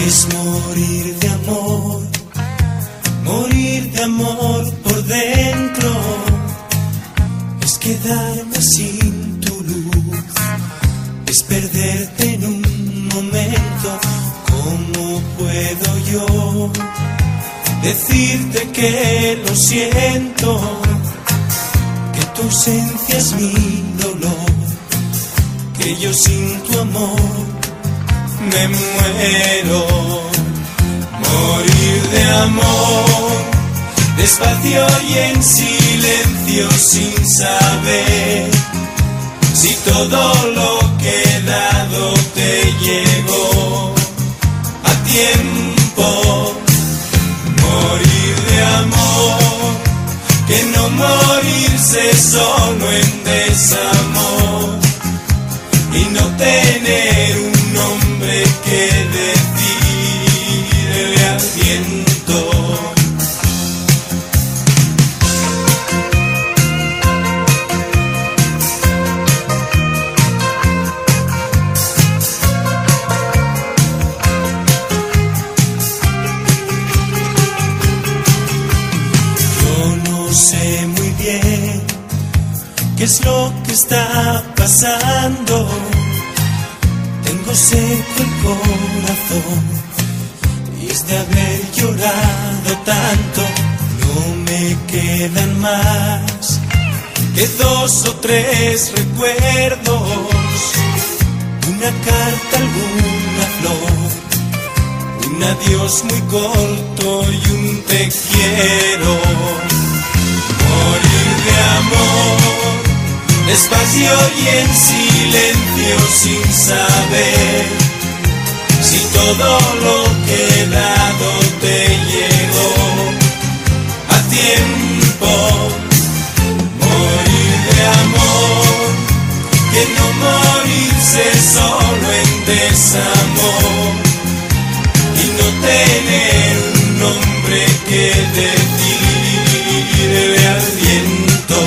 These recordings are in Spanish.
Es morir de amor por dentro, es quedarme sin tu luz, es perderte en un momento. ¿Cómo puedo yo decirte que lo siento? Que tu ausencia es mi dolor, que yo sin tu amor me muero. Morir de amor, despacio y en silencio, sin saber si todo lo que he dado te llegó a tiempo. Morir de amor, que no morirse solo en desamor y no tener un nombre que decirle al viento. Yo no sé muy bien qué es lo que está pasando. Tengo seco el corazón y es de haber llorado tanto. No me quedan más que 2 o 3 recuerdos, una carta, alguna flor, un adiós muy corto y un te quiero. Morir de amor, despacio y en silencio, sin saber si todo lo que he dado te llegó a tiempo. Morir de amor, que no morirse solo en desamor y no tener un nombre que decirle al viento.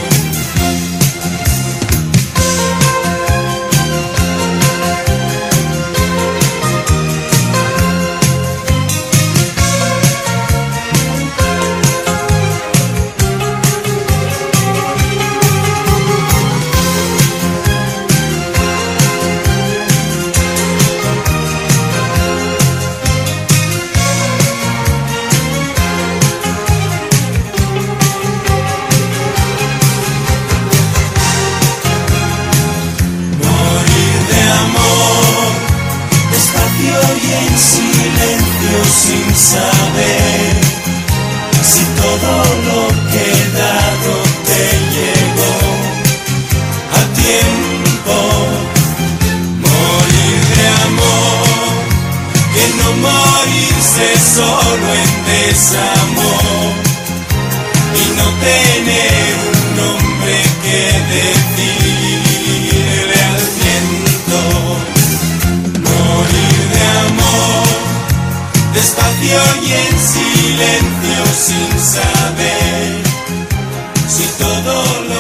Sin saber si todo lo que he dado te llegó a tiempo. Morir de amor, que no morirse solo en desamor y no tener un nombre que decirle al viento. Morir de amor, despacio y en silencio, sin saber si todo lo